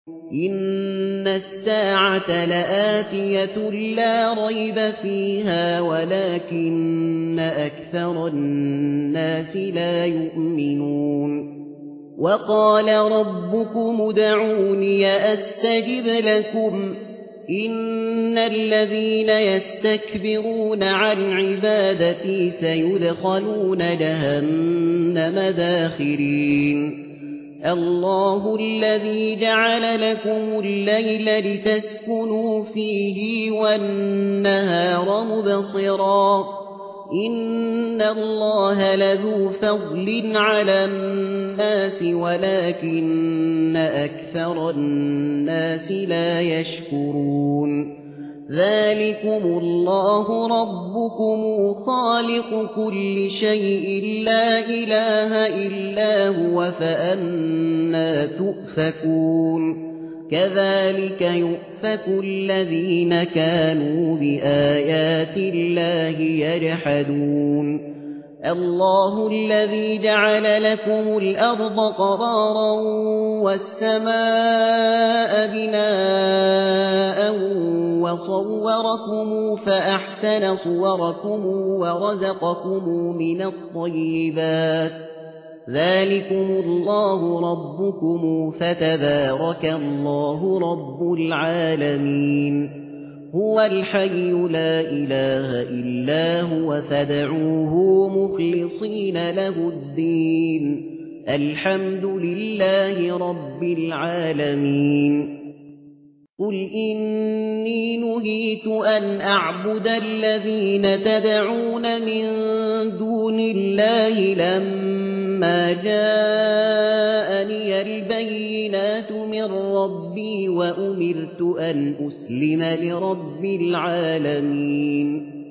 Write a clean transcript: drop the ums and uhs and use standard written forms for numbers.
إن الساعة لآتية لا ريب فيها ولكن أكثر الناس لا يؤمنون وقال ربكم ادعوني أستجب لكم إن الذين يستكبرون عن عبادتي سيدخلون جهنم داخرين الله الذي جعل لكم الليل لتسكنوا فيه والنهار مبصرا إن الله لذو فضل على الناس ولكن أكثر الناس لا يشكرون ذلكم الله ربكم خالق كل شيء لا إله إلا هو فأنى تؤفكون كذلك يؤفك الذين كانوا بآيات الله يجحدون الله الذي جعل لكم الأرض قرارا والسماء بناء وصوركم فأحسن صوركم ورزقكم من الطيبات ذلكم الله ربكم فتبارك الله رب العالمين هو الحي لا إله إلا هو فادعوه مخلصين له الدين الحمد لله رب العالمين قل إني نهيت أن أعبد الذين تدعون من دون الله لما جاءني البينات من ربي وأمرت أن أسلم لرب العالمين